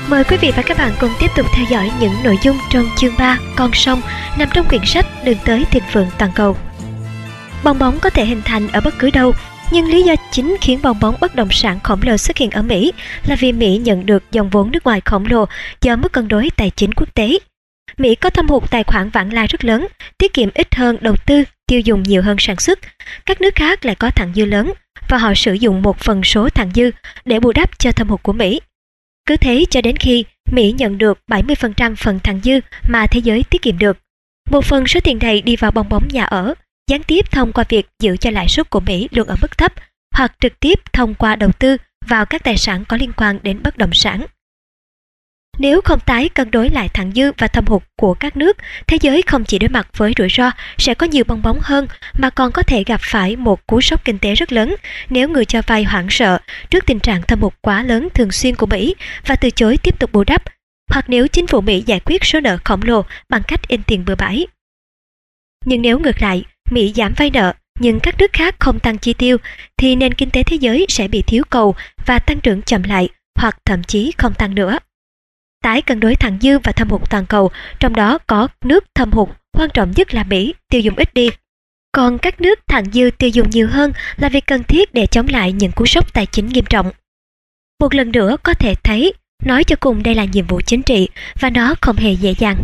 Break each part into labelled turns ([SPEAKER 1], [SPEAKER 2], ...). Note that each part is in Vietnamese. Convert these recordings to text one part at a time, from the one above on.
[SPEAKER 1] Mời quý vị và các bạn cùng tiếp tục theo dõi những nội dung trong chương 3 Con sông nằm trong quyển sách Đường tới thịnh vượng toàn cầu. Bong bóng có thể hình thành ở bất cứ đâu, nhưng lý do chính khiến bong bóng bất động sản khổng lồ xuất hiện ở Mỹ là vì Mỹ nhận được dòng vốn nước ngoài khổng lồ do mức cân đối tài chính quốc tế. Mỹ có thâm hụt tài khoản vãng lai rất lớn, tiết kiệm ít hơn đầu tư, tiêu dùng nhiều hơn sản xuất. Các nước khác lại có thặng dư lớn và họ sử dụng một phần số thặng dư để bù đắp cho thâm hụt của Mỹ. Cứ thế cho đến khi Mỹ nhận được 70% phần thặng dư mà thế giới tiết kiệm được. Một phần số tiền này đi vào bong bóng nhà ở, gián tiếp thông qua việc giữ cho lãi suất của Mỹ luôn ở mức thấp, hoặc trực tiếp thông qua đầu tư vào các tài sản có liên quan đến bất động sản. Nếu không tái cân đối lại thặng dư và thâm hụt của các nước, thế giới không chỉ đối mặt với rủi ro sẽ có nhiều bong bóng hơn mà còn có thể gặp phải một cú sốc kinh tế rất lớn nếu người cho vay hoảng sợ trước tình trạng thâm hụt quá lớn thường xuyên của Mỹ và từ chối tiếp tục bù đắp, hoặc nếu chính phủ Mỹ giải quyết số nợ khổng lồ bằng cách in tiền bừa bãi. Nhưng nếu ngược lại, Mỹ giảm vay nợ nhưng các nước khác không tăng chi tiêu thì nền kinh tế thế giới sẽ bị thiếu cầu và tăng trưởng chậm lại hoặc thậm chí không tăng nữa. Tái cân đối thặng dư và thâm hụt toàn cầu, trong đó có nước thâm hụt quan trọng nhất là Mỹ tiêu dùng ít đi. Còn các nước thặng dư tiêu dùng nhiều hơn là việc cần thiết để chống lại những cú sốc tài chính nghiêm trọng. Một lần nữa có thể thấy, nói cho cùng đây là nhiệm vụ chính trị và nó không hề dễ dàng.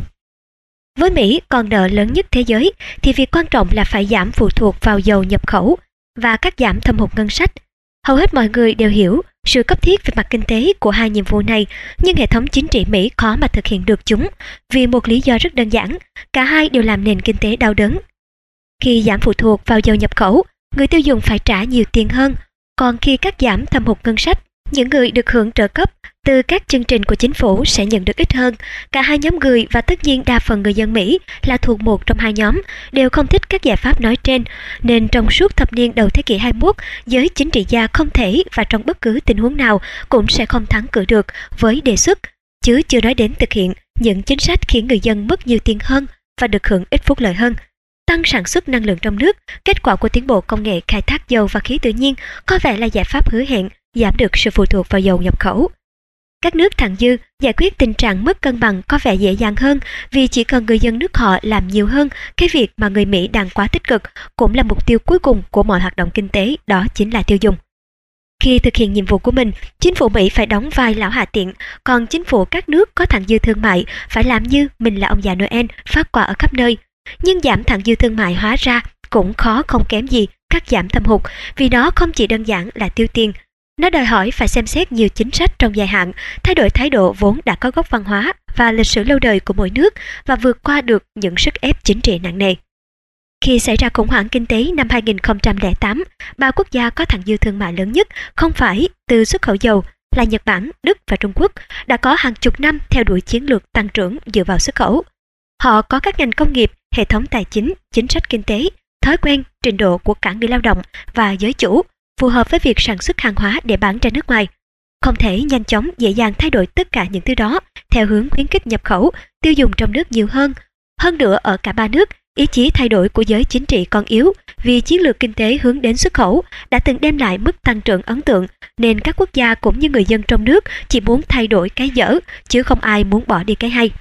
[SPEAKER 1] Với Mỹ, con nợ lớn nhất thế giới, thì việc quan trọng là phải giảm phụ thuộc vào dầu nhập khẩu và cắt giảm thâm hụt ngân sách. Hầu hết mọi người đều hiểu sự cấp thiết về mặt kinh tế của hai nhiệm vụ này, nhưng hệ thống chính trị Mỹ khó mà thực hiện được chúng vì một lý do rất đơn giản, cả hai đều làm nền kinh tế đau đớn. Khi giảm phụ thuộc vào dầu nhập khẩu, người tiêu dùng phải trả nhiều tiền hơn, còn khi cắt giảm thâm hụt ngân sách, những người được hưởng trợ cấp từ các chương trình của chính phủ sẽ nhận được ít hơn. Cả hai nhóm người và tất nhiên đa phần người dân Mỹ là thuộc một trong hai nhóm đều không thích các giải pháp nói trên, nên trong suốt thập niên đầu thế kỷ 21, giới chính trị gia không thể và trong bất cứ tình huống nào cũng sẽ không thắng cử được với đề xuất, chứ chưa nói đến thực hiện những chính sách khiến người dân mất nhiều tiền hơn và được hưởng ít phúc lợi hơn. Tăng sản xuất năng lượng trong nước, kết quả của tiến bộ công nghệ khai thác dầu và khí tự nhiên, có vẻ là giải pháp hứa hẹn giảm được sự phụ thuộc vào dầu nhập khẩu. Các nước thặng dư giải quyết tình trạng mất cân bằng có vẻ dễ dàng hơn vì chỉ cần người dân nước họ làm nhiều hơn cái việc mà người Mỹ đang quá tích cực, cũng là mục tiêu cuối cùng của mọi hoạt động kinh tế, đó chính là tiêu dùng. Khi thực hiện nhiệm vụ của mình, chính phủ Mỹ phải đóng vai lão hạ tiện, còn chính phủ các nước có thặng dư thương mại phải làm như mình là ông già Noel phát quà ở khắp nơi. Nhưng giảm thặng dư thương mại hóa ra cũng khó không kém gì cắt giảm thâm hụt, vì nó không chỉ đơn giản là tiêu tiền. Nó đòi hỏi phải xem xét nhiều chính sách trong dài hạn, thay đổi thái độ vốn đã có gốc văn hóa và lịch sử lâu đời của mỗi nước và vượt qua được những sức ép chính trị nặng nề. Khi xảy ra khủng hoảng kinh tế năm 2008, ba quốc gia có thặng dư thương mại lớn nhất không phải từ xuất khẩu dầu là Nhật Bản, Đức và Trung Quốc đã có hàng chục năm theo đuổi chiến lược tăng trưởng dựa vào xuất khẩu. Họ có các ngành công nghiệp, hệ thống tài chính, chính sách kinh tế, thói quen, trình độ của cả người lao động và giới chủ phù hợp với việc sản xuất hàng hóa để bán ra nước ngoài. Không thể nhanh chóng dễ dàng thay đổi tất cả những thứ đó theo hướng khuyến khích nhập khẩu, tiêu dùng trong nước nhiều hơn. Hơn nữa, ở cả ba nước, ý chí thay đổi của giới chính trị còn yếu vì chiến lược kinh tế hướng đến xuất khẩu đã từng đem lại mức tăng trưởng ấn tượng, nên các quốc gia cũng như người dân trong nước chỉ muốn thay đổi cái dở, chứ không ai muốn bỏ đi cái hay.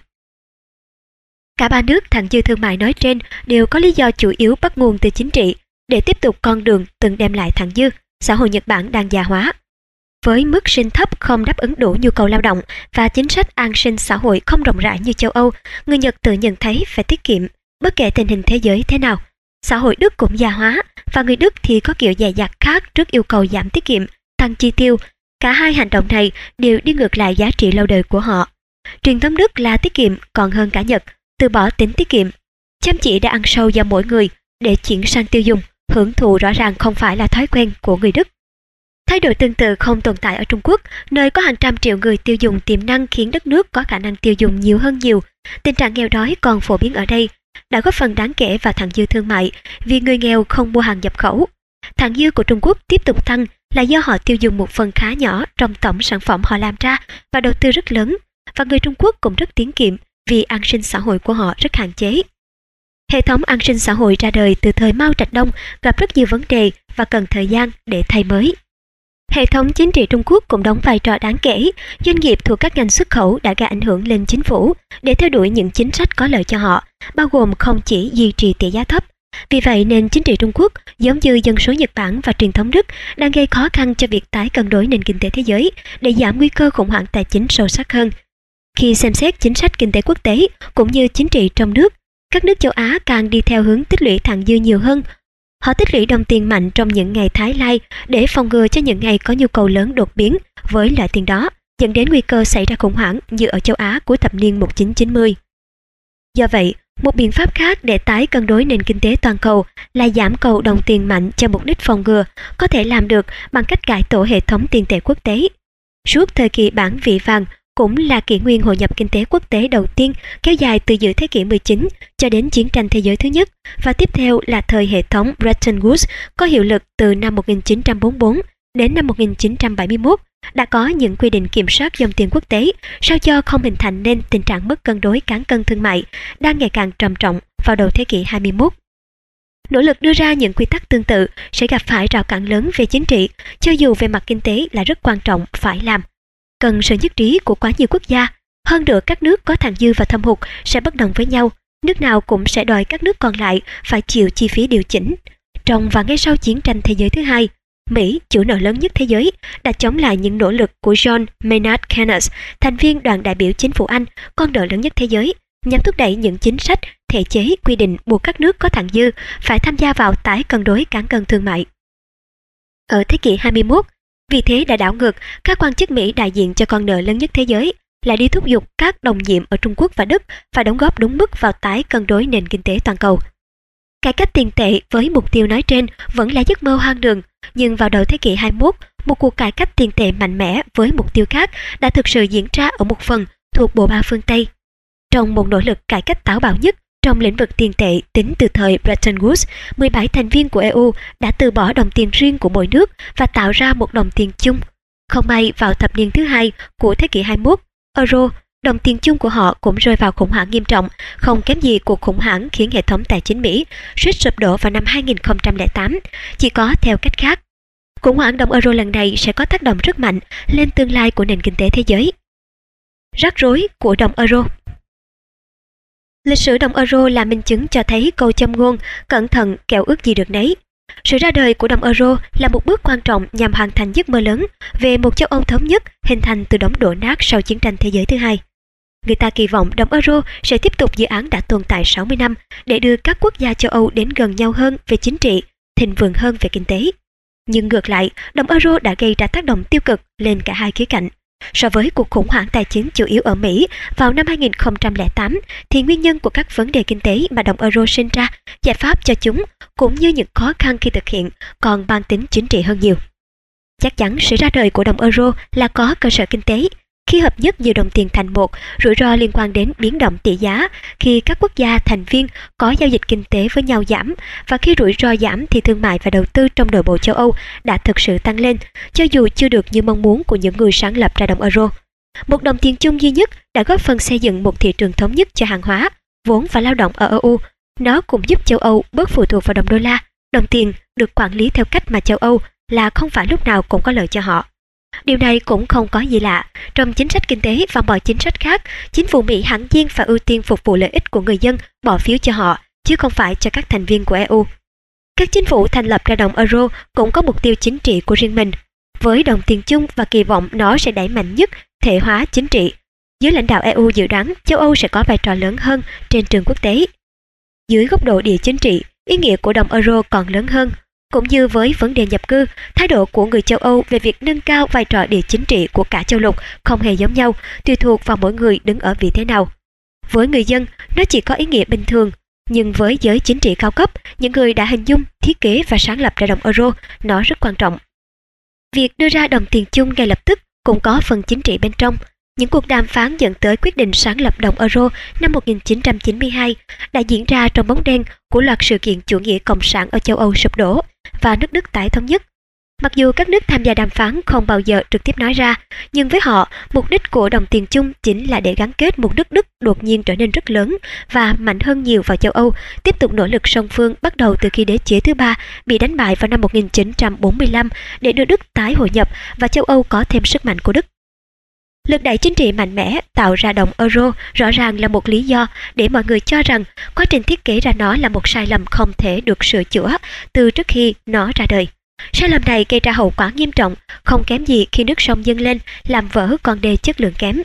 [SPEAKER 1] Cả ba nước thặng dư thương mại nói trên đều có lý do chủ yếu bắt nguồn từ chính trị. Để tiếp tục con đường từng đem lại thặng dư, xã hội Nhật Bản đang già hóa. Với mức sinh thấp không đáp ứng đủ nhu cầu lao động và chính sách an sinh xã hội không rộng rãi như châu Âu, người Nhật tự nhận thấy phải tiết kiệm, bất kể tình hình thế giới thế nào. Xã hội Đức cũng già hóa, và người Đức thì có kiểu dè dặt khác trước yêu cầu giảm tiết kiệm, tăng chi tiêu. Cả hai hành động này đều đi ngược lại giá trị lâu đời của họ. Truyền thống Đức là tiết kiệm còn hơn cả Nhật, từ bỏ tính tiết kiệm. Chăm chỉ đã ăn sâu vào mỗi người để chuyển sang tiêu dùng. Hưởng thụ rõ ràng không phải là thói quen của người Đức. Thái độ tương tự không tồn tại ở Trung Quốc, nơi có hàng trăm triệu người tiêu dùng tiềm năng khiến đất nước có khả năng tiêu dùng nhiều hơn nhiều. Tình trạng nghèo đói còn phổ biến ở đây, đã góp phần đáng kể vào thặng dư thương mại vì người nghèo không mua hàng nhập khẩu. Thặng dư của Trung Quốc tiếp tục tăng là do họ tiêu dùng một phần khá nhỏ trong tổng sản phẩm họ làm ra và đầu tư rất lớn, và người Trung Quốc cũng rất tiết kiệm vì an sinh xã hội của họ rất hạn chế. Hệ thống an sinh xã hội ra đời từ thời Mao Trạch Đông gặp rất nhiều vấn đề và cần thời gian để thay mới. Hệ thống chính trị Trung Quốc cũng đóng vai trò đáng kể. Doanh nghiệp thuộc các ngành xuất khẩu đã gây ảnh hưởng lên chính phủ để theo đuổi những chính sách có lợi cho họ, bao gồm không chỉ duy trì tỷ giá thấp. Vì vậy nên chính trị Trung Quốc, giống như dân số Nhật Bản và truyền thống Đức, đang gây khó khăn cho việc tái cân đối nền kinh tế thế giới để giảm nguy cơ khủng hoảng tài chính sâu sắc hơn. Khi xem xét chính sách kinh tế quốc tế cũng như chính trị trong nước, các nước châu Á càng đi theo hướng tích lũy thặng dư nhiều hơn. Họ tích lũy đồng tiền mạnh trong những ngày thái lai để phòng ngừa cho những ngày có nhu cầu lớn đột biến với loại tiền đó, dẫn đến nguy cơ xảy ra khủng hoảng như ở châu Á cuối thập niên 1990. Do vậy, một biện pháp khác để tái cân đối nền kinh tế toàn cầu là giảm cầu đồng tiền mạnh cho mục đích phòng ngừa, có thể làm được bằng cách cải tổ hệ thống tiền tệ quốc tế. Suốt thời kỳ bản vị vàng cũng là kỷ nguyên hội nhập kinh tế quốc tế đầu tiên, kéo dài từ giữa thế kỷ 19 cho đến chiến tranh thế giới thứ nhất, và tiếp theo là thời hệ thống Bretton Woods có hiệu lực từ năm 1944 đến năm 1971, đã có những quy định kiểm soát dòng tiền quốc tế sao cho không hình thành nên tình trạng mất cân đối cán cân thương mại đang ngày càng trầm trọng vào đầu thế kỷ 21. Nỗ lực đưa ra những quy tắc tương tự sẽ gặp phải rào cản lớn về chính trị, cho dù về mặt kinh tế là rất quan trọng phải làm. Cần sự nhất trí của quá nhiều quốc gia. Hơn nữa, các nước có thặng dư và thâm hụt sẽ bất đồng với nhau. Nước nào cũng sẽ đòi các nước còn lại phải chịu chi phí điều chỉnh. Trong và ngay sau chiến tranh thế giới thứ hai, Mỹ, chủ nợ lớn nhất thế giới, đã chống lại những nỗ lực của John Maynard Keynes, thành viên đoàn đại biểu chính phủ Anh, con nợ lớn nhất thế giới, nhằm thúc đẩy những chính sách, thể chế, quy định buộc các nước có thặng dư phải tham gia vào tái cân đối cán cân thương mại. Ở thế kỷ 21, vì thế đã đảo ngược, các quan chức Mỹ đại diện cho con nợ lớn nhất thế giới lại đi thúc giục các đồng nhiệm ở Trung Quốc và Đức phải đóng góp đúng mức vào tái cân đối nền kinh tế toàn cầu. Cải cách tiền tệ với mục tiêu nói trên vẫn là giấc mơ hoang đường, nhưng vào đầu thế kỷ 21, một cuộc cải cách tiền tệ mạnh mẽ với mục tiêu khác đã thực sự diễn ra ở một phần thuộc bộ ba phương Tây. Trong một nỗ lực cải cách táo bạo nhất trong lĩnh vực tiền tệ tính từ thời Bretton Woods, 17 thành viên của EU đã từ bỏ đồng tiền riêng của mỗi nước và tạo ra một đồng tiền chung. Không may vào thập niên thứ hai của thế kỷ 21, euro, đồng tiền chung của họ cũng rơi vào khủng hoảng nghiêm trọng, không kém gì cuộc khủng hoảng khiến hệ thống tài chính Mỹ suýt sụp đổ vào năm 2008, chỉ có theo cách khác. Khủng hoảng đồng euro lần này sẽ có tác động rất mạnh lên tương lai của nền kinh tế thế giới. Rắc rối của đồng euro. Lịch sử đồng euro là minh chứng cho thấy câu châm ngôn cẩn thận kẻo ước gì được nấy. Sự ra đời của đồng euro là một bước quan trọng nhằm hoàn thành giấc mơ lớn về một châu Âu thống nhất hình thành từ đống đổ nát sau chiến tranh thế giới thứ hai. Người ta kỳ vọng đồng euro sẽ tiếp tục dự án đã tồn tại 60 năm để đưa các quốc gia châu Âu đến gần nhau hơn về chính trị, thịnh vượng hơn về kinh tế. Nhưng ngược lại, đồng euro đã gây ra tác động tiêu cực lên cả hai khía cạnh. So với cuộc khủng hoảng tài chính chủ yếu ở Mỹ vào năm 2008, thì nguyên nhân của các vấn đề kinh tế mà đồng euro sinh ra, giải pháp cho chúng, cũng như những khó khăn khi thực hiện, còn mang tính chính trị hơn nhiều. Chắc chắn sự ra đời của đồng euro là có cơ sở kinh tế. Khi hợp nhất nhiều đồng tiền thành một, rủi ro liên quan đến biến động tỷ giá, khi các quốc gia thành viên có giao dịch kinh tế với nhau giảm, và khi rủi ro giảm thì thương mại và đầu tư trong nội bộ châu Âu đã thực sự tăng lên, cho dù chưa được như mong muốn của những người sáng lập ra đồng euro. Một đồng tiền chung duy nhất đã góp phần xây dựng một thị trường thống nhất cho hàng hóa, vốn và lao động ở EU. Nó cũng giúp châu Âu bớt phụ thuộc vào đồng đô la. Đồng tiền được quản lý theo cách mà châu Âu là không phải lúc nào cũng có lợi cho họ. Điều này cũng không có gì lạ. Trong chính sách kinh tế và mọi chính sách khác, chính phủ Mỹ hẳn nhiên phải ưu tiên phục vụ lợi ích của người dân bỏ phiếu cho họ, chứ không phải cho các thành viên của EU. Các chính phủ thành lập ra đồng euro cũng có mục tiêu chính trị của riêng mình, với đồng tiền chung và kỳ vọng nó sẽ đẩy mạnh nhất thể hóa chính trị. Dưới lãnh đạo EU dự đoán châu Âu sẽ có vai trò lớn hơn trên trường quốc tế. Dưới góc độ địa chính trị, ý nghĩa của đồng euro còn lớn hơn. Cũng như với vấn đề nhập cư, thái độ của người châu Âu về việc nâng cao vai trò địa chính trị của cả châu lục không hề giống nhau, tùy thuộc vào mỗi người đứng ở vị thế nào. Với người dân, nó chỉ có ý nghĩa bình thường, nhưng với giới chính trị cao cấp, những người đã hình dung, thiết kế và sáng lập ra đồng euro, nó rất quan trọng. Việc đưa ra đồng tiền chung ngay lập tức cũng có phần chính trị bên trong. Những cuộc đàm phán dẫn tới quyết định sáng lập đồng euro năm 1992 đã diễn ra trong bóng đen của loạt sự kiện chủ nghĩa cộng sản ở châu Âu sụp đổ và nước Đức tái thống nhất. Mặc dù các nước tham gia đàm phán không bao giờ trực tiếp nói ra, nhưng với họ, mục đích của đồng tiền chung chính là để gắn kết một nước Đức đột nhiên trở nên rất lớn và mạnh hơn nhiều vào châu Âu, tiếp tục nỗ lực song phương bắt đầu từ khi đế chế thứ ba bị đánh bại vào năm 1945 để đưa Đức tái hội nhập và châu Âu có thêm sức mạnh của Đức. Lực đẩy chính trị mạnh mẽ tạo ra đồng euro rõ ràng là một lý do để mọi người cho rằng quá trình thiết kế ra nó là một sai lầm không thể được sửa chữa từ trước khi nó ra đời. Sai lầm này gây ra hậu quả nghiêm trọng, không kém gì khi nước sông dâng lên làm vỡ con đê chất lượng kém.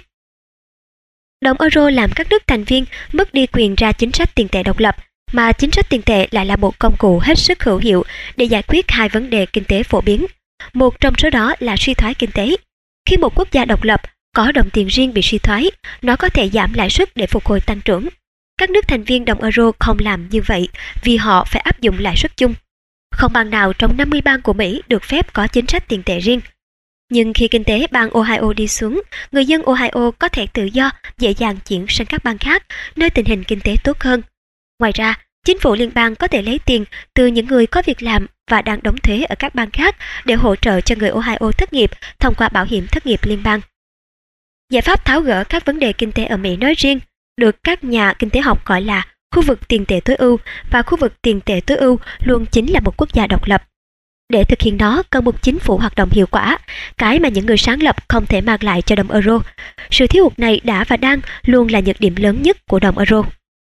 [SPEAKER 1] Đồng euro làm các nước thành viên mất đi quyền ra chính sách tiền tệ độc lập, mà chính sách tiền tệ lại là một công cụ hết sức hữu hiệu để giải quyết hai vấn đề kinh tế phổ biến. Một trong số đó là suy thoái kinh tế. Khi một quốc gia độc lập có đồng tiền riêng bị suy thoái, nó có thể giảm lãi suất để phục hồi tăng trưởng. Các nước thành viên đồng euro không làm như vậy vì họ phải áp dụng lãi suất chung. Không bang nào trong 50 bang của Mỹ được phép có chính sách tiền tệ riêng. Nhưng khi kinh tế bang Ohio đi xuống, người dân Ohio có thể tự do, dễ dàng chuyển sang các bang khác, nơi tình hình kinh tế tốt hơn. Ngoài ra, chính phủ liên bang có thể lấy tiền từ những người có việc làm và đang đóng thuế ở các bang khác để hỗ trợ cho người Ohio thất nghiệp thông qua bảo hiểm thất nghiệp liên bang. Giải pháp tháo gỡ các vấn đề kinh tế ở Mỹ nói riêng được các nhà kinh tế học gọi là khu vực tiền tệ tối ưu, và khu vực tiền tệ tối ưu luôn chính là một quốc gia độc lập. Để thực hiện nó cần một chính phủ hoạt động hiệu quả, cái mà những người sáng lập không thể mang lại cho đồng euro. Sự thiếu hụt này đã và đang luôn là nhược điểm lớn nhất của đồng euro.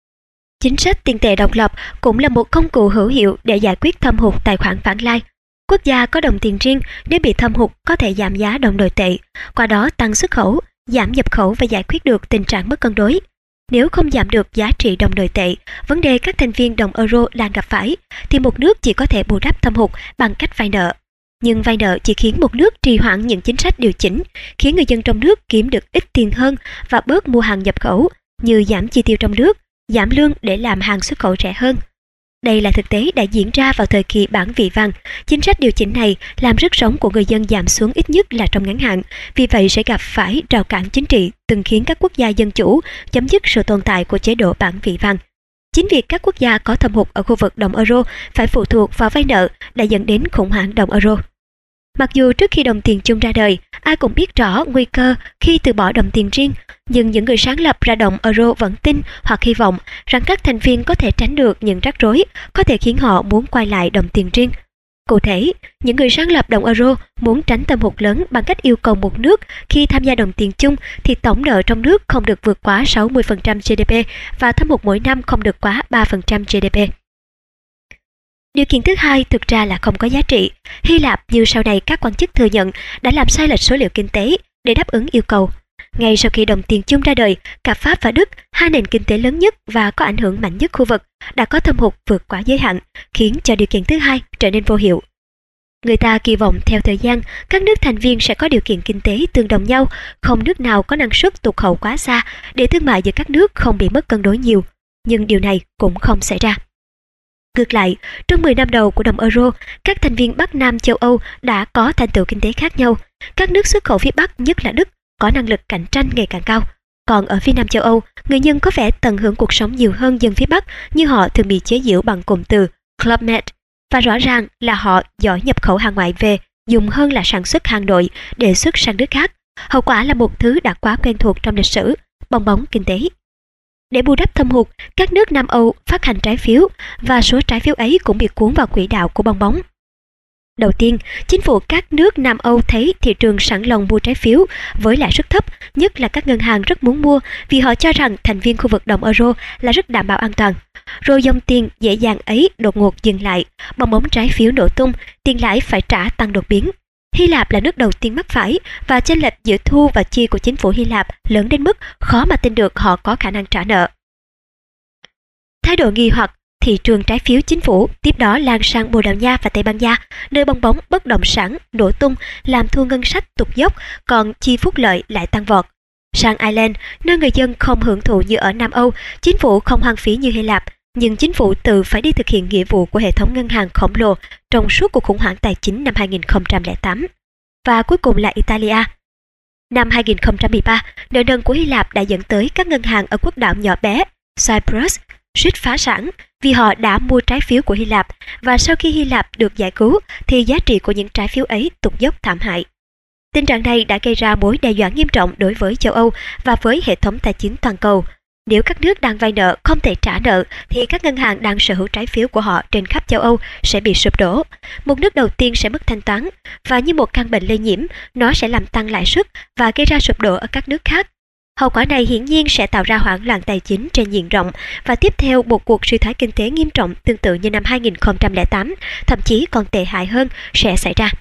[SPEAKER 1] Chính sách tiền tệ độc lập cũng là một công cụ hữu hiệu để giải quyết thâm hụt tài khoản vãng lai. Quốc gia có đồng tiền riêng nếu bị thâm hụt có thể giảm giá đồng nội tệ, qua đó tăng xuất khẩu, giảm nhập khẩu và giải quyết được tình trạng mất cân đối. Nếu không giảm được giá trị đồng nội tệ, vấn đề các thành viên đồng euro đang gặp phải, thì một nước chỉ có thể bù đắp thâm hụt bằng cách vay nợ. Nhưng vay nợ chỉ khiến một nước trì hoãn những chính sách điều chỉnh, khiến người dân trong nước kiếm được ít tiền hơn và bớt mua hàng nhập khẩu, như giảm chi tiêu trong nước, giảm lương để làm hàng xuất khẩu rẻ hơn. Đây là thực tế đã diễn ra vào thời kỳ bản vị vàng. Chính sách điều chỉnh này làm sức sống của người dân giảm xuống ít nhất là trong ngắn hạn, vì vậy sẽ gặp phải rào cản chính trị từng khiến các quốc gia dân chủ chấm dứt sự tồn tại của chế độ bản vị vàng. Chính việc các quốc gia có thâm hụt ở khu vực đồng euro phải phụ thuộc vào vay nợ đã dẫn đến khủng hoảng đồng euro. Mặc dù trước khi đồng tiền chung ra đời, ai cũng biết rõ nguy cơ khi từ bỏ đồng tiền riêng, nhưng những người sáng lập ra đồng euro vẫn tin hoặc hy vọng rằng các thành viên có thể tránh được những rắc rối có thể khiến họ muốn quay lại đồng tiền riêng. Cụ thể, những người sáng lập đồng euro muốn tránh thâm hụt lớn bằng cách yêu cầu một nước khi tham gia đồng tiền chung thì tổng nợ trong nước không được vượt quá 60% GDP và thâm hụt mỗi năm không được quá 3% GDP. Điều kiện thứ hai thực ra là không có giá trị. Hy Lạp, như sau này các quan chức thừa nhận, đã làm sai lệch số liệu kinh tế để đáp ứng yêu cầu. Ngay sau khi đồng tiền chung ra đời, cả Pháp và Đức, hai nền kinh tế lớn nhất và có ảnh hưởng mạnh nhất khu vực, đã có thâm hụt vượt quá giới hạn, khiến cho điều kiện thứ hai trở nên vô hiệu. Người ta kỳ vọng theo thời gian, các nước thành viên sẽ có điều kiện kinh tế tương đồng nhau, không nước nào có năng suất tụt hậu quá xa để thương mại giữa các nước không bị mất cân đối nhiều. Nhưng điều này cũng không xảy ra. Ngược lại, trong 10 năm đầu của đồng euro, các thành viên Bắc Nam châu Âu đã có thành tựu kinh tế khác nhau. Các nước xuất khẩu phía Bắc, nhất là Đức, có năng lực cạnh tranh ngày càng cao. Còn ở phía Nam châu Âu, người dân có vẻ tận hưởng cuộc sống nhiều hơn dân phía Bắc, nhưng họ thường bị chế giễu bằng cụm từ Club Med. Và rõ ràng là họ giỏi nhập khẩu hàng ngoại về, dùng hơn là sản xuất hàng nội để xuất sang nước khác. Hậu quả là một thứ đã quá quen thuộc trong lịch sử, bong bóng kinh tế. Để bù đắp thâm hụt, các nước Nam Âu phát hành trái phiếu và số trái phiếu ấy cũng bị cuốn vào quỹ đạo của bong bóng. Đầu tiên, chính phủ các nước Nam Âu thấy thị trường sẵn lòng mua trái phiếu với lãi suất thấp, nhất là các ngân hàng rất muốn mua vì họ cho rằng thành viên khu vực đồng euro là rất đảm bảo an toàn. Rồi dòng tiền dễ dàng ấy đột ngột dừng lại, bong bóng trái phiếu nổ tung, tiền lãi phải trả tăng đột biến. Hy Lạp là nước đầu tiên mắc phải và chênh lệch giữa thu và chi của chính phủ Hy Lạp lớn đến mức khó mà tin được họ có khả năng trả nợ. Thái độ nghi hoặc thị trường trái phiếu chính phủ tiếp đó lan sang Bồ Đào Nha và Tây Ban Nha, nơi bong bóng bất động sản nổ tung làm thu ngân sách tụt dốc, còn chi phúc lợi lại tăng vọt. Sang Ireland, nơi người dân không hưởng thụ như ở Nam Âu, chính phủ không hoang phí như Hy Lạp, nhưng chính phủ tự phải đi thực hiện nghĩa vụ của hệ thống ngân hàng khổng lồ trong suốt cuộc khủng hoảng tài chính năm 2008. Và cuối cùng là Italia. Năm 2013, nợ nần của Hy Lạp đã dẫn tới các ngân hàng ở quốc đảo nhỏ bé Cyprus suýt phá sản vì họ đã mua trái phiếu của Hy Lạp, và sau khi Hy Lạp được giải cứu thì giá trị của những trái phiếu ấy tụt dốc thảm hại. Tình trạng này đã gây ra mối đe dọa nghiêm trọng đối với châu Âu và với hệ thống tài chính toàn cầu. Nếu các nước đang vay nợ không thể trả nợ thì các ngân hàng đang sở hữu trái phiếu của họ trên khắp châu Âu sẽ bị sụp đổ. Một nước đầu tiên sẽ mất thanh toán, và như một căn bệnh lây nhiễm, nó sẽ làm tăng lãi suất và gây ra sụp đổ ở các nước khác. Hậu quả này hiển nhiên sẽ tạo ra hoảng loạn tài chính trên diện rộng, và tiếp theo một cuộc suy thoái kinh tế nghiêm trọng tương tự như năm 2008, thậm chí còn tệ hại hơn sẽ xảy ra.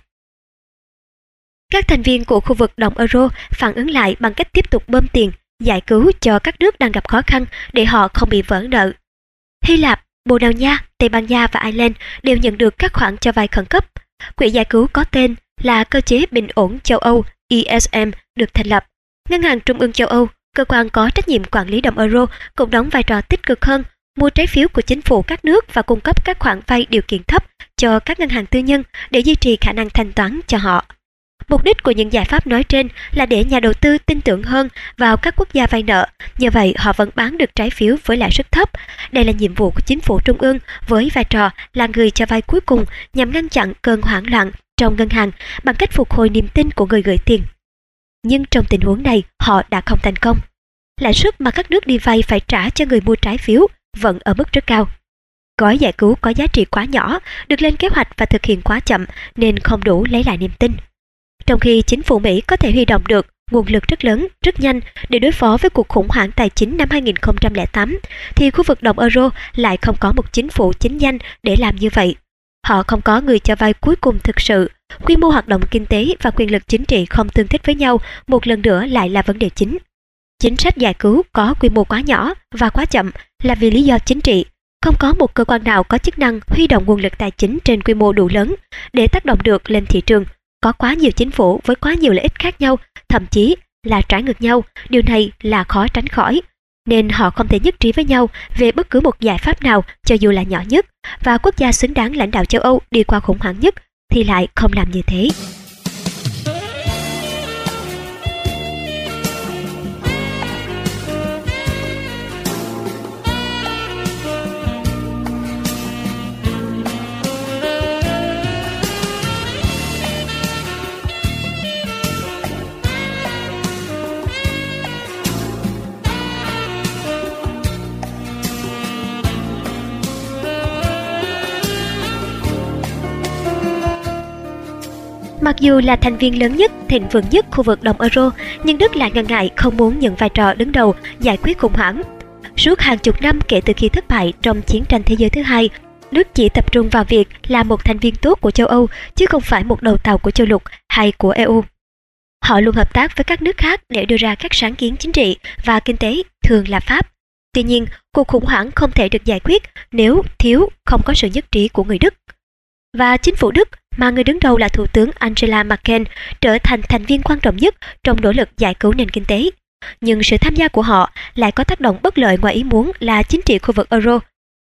[SPEAKER 1] Các thành viên của khu vực đồng euro phản ứng lại bằng cách tiếp tục bơm tiền, giải cứu cho các nước đang gặp khó khăn để họ không bị vỡ nợ. Hy Lạp, Bồ Đào Nha, Tây Ban Nha và Ireland đều nhận được các khoản cho vay khẩn cấp. Quỹ giải cứu có tên là Cơ chế Bình ổn châu Âu ESM được thành lập. Ngân hàng Trung ương châu Âu, cơ quan có trách nhiệm quản lý đồng euro, cũng đóng vai trò tích cực hơn, mua trái phiếu của chính phủ các nước và cung cấp các khoản vay điều kiện thấp cho các ngân hàng tư nhân để duy trì khả năng thanh toán cho họ. Mục đích của những giải pháp nói trên là để nhà đầu tư tin tưởng hơn vào các quốc gia vay nợ, nhờ vậy họ vẫn bán được trái phiếu với lãi suất thấp. Đây là nhiệm vụ của chính phủ trung ương với vai trò là người cho vay cuối cùng, nhằm ngăn chặn cơn hoảng loạn trong ngân hàng bằng cách phục hồi niềm tin của người gửi tiền. Nhưng trong tình huống này, họ đã không thành công. Lãi suất mà các nước đi vay phải trả cho người mua trái phiếu vẫn ở mức rất cao. Gói giải cứu có giá trị quá nhỏ, được lên kế hoạch và thực hiện quá chậm nên không đủ lấy lại niềm tin. Trong khi chính phủ Mỹ có thể huy động được nguồn lực rất lớn, rất nhanh để đối phó với cuộc khủng hoảng tài chính năm 2008, thì khu vực đồng euro lại không có một chính phủ chính danh để làm như vậy. Họ không có người cho vay cuối cùng thực sự. Quy mô hoạt động kinh tế và quyền lực chính trị không tương thích với nhau, một lần nữa lại là vấn đề chính. Chính sách giải cứu có quy mô quá nhỏ và quá chậm là vì lý do chính trị. Không có một cơ quan nào có chức năng huy động nguồn lực tài chính trên quy mô đủ lớn để tác động được lên thị trường. Có quá nhiều chính phủ với quá nhiều lợi ích khác nhau, thậm chí là trái ngược nhau, điều này là khó tránh khỏi. Nên họ không thể nhất trí với nhau về bất cứ một giải pháp nào cho dù là nhỏ nhất, và quốc gia xứng đáng lãnh đạo châu Âu đi qua khủng hoảng nhất thì lại không làm như thế. Mặc dù là thành viên lớn nhất, thịnh vượng nhất khu vực đồng euro, nhưng Đức lại ngần ngại không muốn nhận vai trò đứng đầu giải quyết khủng hoảng. Suốt hàng chục năm kể từ khi thất bại trong chiến tranh thế giới thứ hai, Đức chỉ tập trung vào việc là một thành viên tốt của châu Âu, chứ không phải một đầu tàu của châu lục hay của EU. Họ luôn hợp tác với các nước khác để đưa ra các sáng kiến chính trị và kinh tế, thường là Pháp. Tuy nhiên, cuộc khủng hoảng không thể được giải quyết nếu không có sự nhất trí của người Đức. Và chính phủ Đức, mà người đứng đầu là Thủ tướng Angela Merkel, trở thành thành viên quan trọng nhất trong nỗ lực giải cứu nền kinh tế. Nhưng sự tham gia của họ lại có tác động bất lợi ngoài ý muốn là chính trị khu vực euro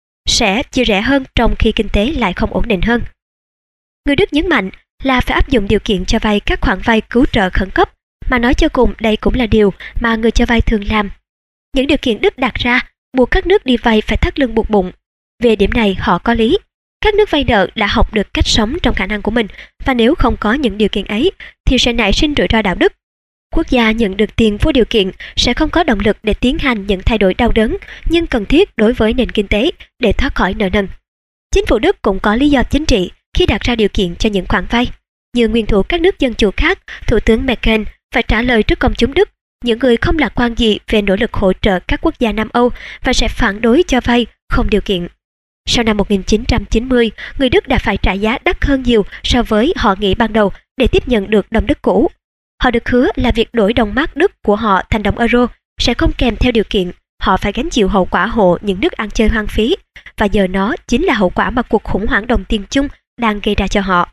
[SPEAKER 1] sẽ chia rẽ hơn, trong khi kinh tế lại không ổn định hơn. Người Đức nhấn mạnh là phải áp dụng điều kiện cho vay các khoản vay cứu trợ khẩn cấp, mà nói cho cùng đây cũng là điều mà người cho vay thường làm. Những điều kiện Đức đặt ra buộc các nước đi vay phải thắt lưng buộc bụng. Về điểm này họ có lý. Các nước vay nợ đã học được cách sống trong khả năng của mình, và nếu không có những điều kiện ấy thì sẽ nảy sinh rủi ro đạo đức. Quốc gia nhận được tiền vô điều kiện sẽ không có động lực để tiến hành những thay đổi đau đớn nhưng cần thiết đối với nền kinh tế để thoát khỏi nợ nần. Chính phủ Đức cũng có lý do chính trị khi đặt ra điều kiện cho những khoản vay. Như nguyên thủ các nước dân chủ khác, Thủ tướng Merkel phải trả lời trước công chúng Đức, những người không lạc quan gì về nỗ lực hỗ trợ các quốc gia Nam Âu, và sẽ phản đối cho vay không điều kiện. Sau năm 1990, người Đức đã phải trả giá đắt hơn nhiều so với họ nghĩ ban đầu để tiếp nhận được đồng Đức cũ. Họ được hứa là việc đổi đồng mark Đức của họ thành đồng euro sẽ không kèm theo điều kiện họ phải gánh chịu hậu quả hộ những nước ăn chơi hoang phí, và giờ nó chính là hậu quả mà cuộc khủng hoảng đồng tiền chung đang gây ra cho họ.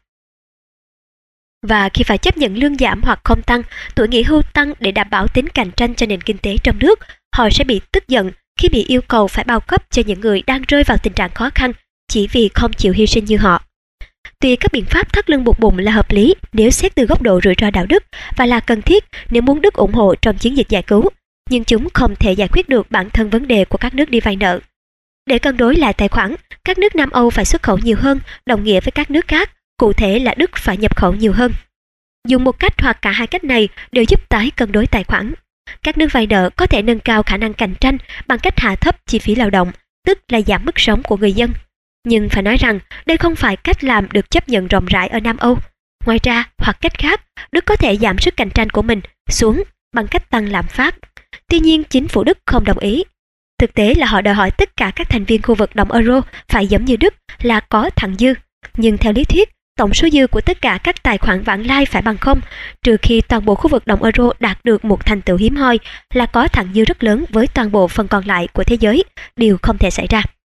[SPEAKER 1] Và khi phải chấp nhận lương giảm hoặc không tăng, tuổi nghỉ hưu tăng để đảm bảo tính cạnh tranh cho nền kinh tế trong nước, họ sẽ bị tức giận khi bị yêu cầu phải bao cấp cho những người đang rơi vào tình trạng khó khăn chỉ vì không chịu hy sinh như họ. Tuy các biện pháp thắt lưng buộc bụng là hợp lý nếu xét từ góc độ rủi ro đạo đức và là cần thiết nếu muốn Đức ủng hộ trong chiến dịch giải cứu, nhưng chúng không thể giải quyết được bản thân vấn đề của các nước đi vay nợ. Để cân đối lại tài khoản, các nước Nam Âu phải xuất khẩu nhiều hơn, đồng nghĩa với các nước khác, cụ thể là Đức phải nhập khẩu nhiều hơn. Dùng một cách hoặc cả hai cách này đều giúp tái cân đối tài khoản. Các nước vay nợ có thể nâng cao khả năng cạnh tranh bằng cách hạ thấp chi phí lao động, tức là giảm mức sống của người dân. Nhưng phải nói rằng đây không phải cách làm được chấp nhận rộng rãi ở Nam Âu. Ngoài ra, hoặc cách khác, Đức có thể giảm sức cạnh tranh của mình xuống bằng cách tăng lạm phát. Tuy nhiên, chính phủ Đức không đồng ý. Thực tế là họ đòi hỏi tất cả các thành viên khu vực đồng euro phải giống như Đức là có thặng dư. Nhưng theo lý thuyết, tổng số dư của tất cả các tài khoản vãng lai phải bằng không, trừ khi toàn bộ khu vực đồng euro đạt được một thành tựu hiếm hoi là có thặng dư rất lớn với toàn bộ phần còn lại của thế giới, điều không thể xảy ra.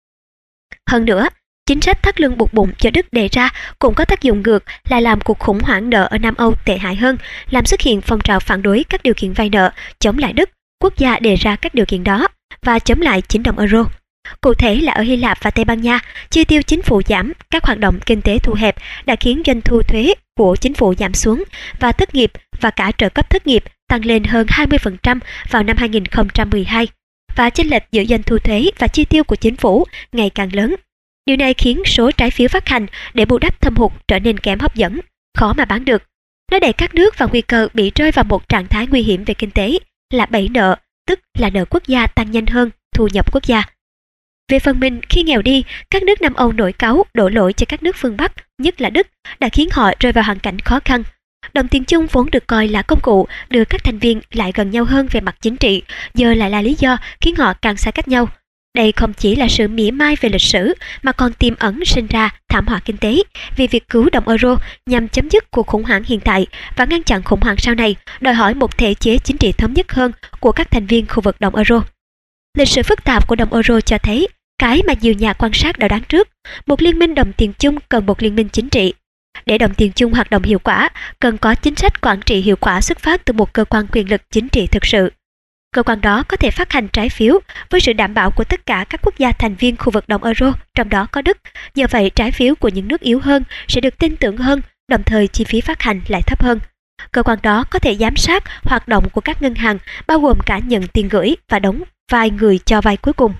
[SPEAKER 1] Hơn nữa, chính sách thắt lưng buộc bụng cho Đức đề ra cũng có tác dụng ngược là làm cuộc khủng hoảng nợ ở Nam Âu tệ hại hơn, làm xuất hiện phong trào phản đối các điều kiện vay nợ, chống lại Đức, quốc gia đề ra các điều kiện đó, và chống lại chính đồng euro. Cụ thể là ở Hy Lạp và Tây Ban Nha, chi tiêu chính phủ giảm, các hoạt động kinh tế thu hẹp đã khiến doanh thu thuế của chính phủ giảm xuống và thất nghiệp và cả trợ cấp thất nghiệp tăng lên hơn 20% vào năm 2012 và chênh lệch giữa doanh thu thuế và chi tiêu của chính phủ ngày càng lớn. Điều này khiến số trái phiếu phát hành để bù đắp thâm hụt trở nên kém hấp dẫn, khó mà bán được. Nó đẩy các nước vào nguy cơ bị rơi vào một trạng thái nguy hiểm về kinh tế là bẫy nợ, tức là nợ quốc gia tăng nhanh hơn thu nhập quốc gia. Về phần mình, khi nghèo đi, các nước Nam Âu nổi cáu đổ lỗi cho các nước phương Bắc, nhất là Đức, đã khiến họ rơi vào hoàn cảnh khó khăn. Đồng tiền chung vốn được coi là công cụ đưa các thành viên lại gần nhau hơn về mặt chính trị, giờ lại là lý do khiến họ càng xa cách nhau. Đây không chỉ là sự mỉa mai về lịch sử mà còn tiềm ẩn sinh ra thảm họa kinh tế, vì việc cứu đồng euro nhằm chấm dứt cuộc khủng hoảng hiện tại và ngăn chặn khủng hoảng sau này đòi hỏi một thể chế chính trị thống nhất hơn của các thành viên khu vực đồng euro. Lịch sử phức tạp của đồng euro cho thấy cái mà nhiều nhà quan sát đã đoán trước, một liên minh đồng tiền chung cần một liên minh chính trị. Để đồng tiền chung hoạt động hiệu quả, cần có chính sách quản trị hiệu quả xuất phát từ một cơ quan quyền lực chính trị thực sự. Cơ quan đó có thể phát hành trái phiếu với sự đảm bảo của tất cả các quốc gia thành viên khu vực đồng euro, trong đó có Đức. Nhờ vậy, trái phiếu của những nước yếu hơn sẽ được tin tưởng hơn, đồng thời chi phí phát hành lại thấp hơn. Cơ quan đó có thể giám sát hoạt động của các ngân hàng, bao gồm cả nhận tiền gửi và đóng vai người cho vay cuối cùng.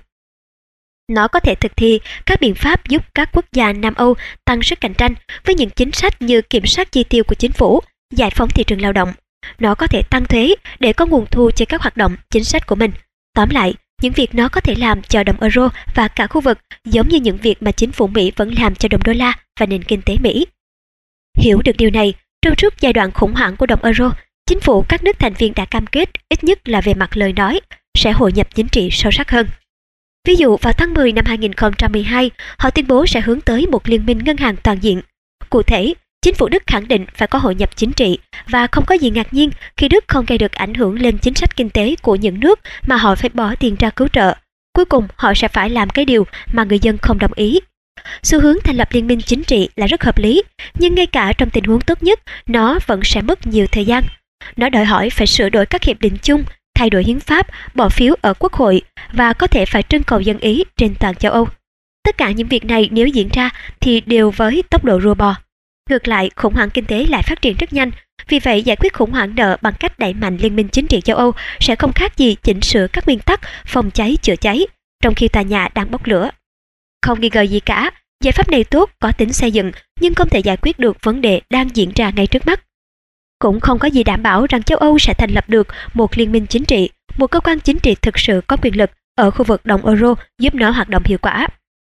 [SPEAKER 1] Nó có thể thực thi các biện pháp giúp các quốc gia Nam Âu tăng sức cạnh tranh với những chính sách như kiểm soát chi tiêu của chính phủ, giải phóng thị trường lao động. Nó có thể tăng thuế để có nguồn thu cho các hoạt động chính sách của mình. Tóm lại, những việc nó có thể làm cho đồng euro và cả khu vực giống như những việc mà chính phủ Mỹ vẫn làm cho đồng đô la và nền kinh tế Mỹ. Hiểu được điều này, trong suốt giai đoạn khủng hoảng của đồng euro, chính phủ các nước thành viên đã cam kết, ít nhất là về mặt lời nói, sẽ hội nhập chính trị sâu sắc hơn. Ví dụ, vào tháng 10 năm 2012, họ tuyên bố sẽ hướng tới một liên minh ngân hàng toàn diện. Cụ thể, chính phủ Đức khẳng định phải có hội nhập chính trị và không có gì ngạc nhiên khi Đức không gây được ảnh hưởng lên chính sách kinh tế của những nước mà họ phải bỏ tiền ra cứu trợ. Cuối cùng, họ sẽ phải làm cái điều mà người dân không đồng ý. Xu hướng thành lập liên minh chính trị là rất hợp lý, nhưng ngay cả trong tình huống tốt nhất, nó vẫn sẽ mất nhiều thời gian. Nó đòi hỏi phải sửa đổi các hiệp định chung, thay đổi hiến pháp, bỏ phiếu ở quốc hội và có thể phải trưng cầu dân ý trên toàn châu Âu. Tất cả những việc này nếu diễn ra thì đều với tốc độ rùa bò. Ngược lại, khủng hoảng kinh tế lại phát triển rất nhanh. Vì vậy, giải quyết khủng hoảng nợ bằng cách đẩy mạnh Liên minh chính trị châu Âu sẽ không khác gì chỉnh sửa các nguyên tắc phòng cháy chữa cháy, trong khi tòa nhà đang bốc lửa. Không nghi ngờ gì cả, giải pháp này tốt, có tính xây dựng, nhưng không thể giải quyết được vấn đề đang diễn ra ngay trước mắt. Cũng không có gì đảm bảo rằng châu Âu sẽ thành lập được một liên minh chính trị, một cơ quan chính trị thực sự có quyền lực ở khu vực đồng euro giúp nó hoạt động hiệu quả.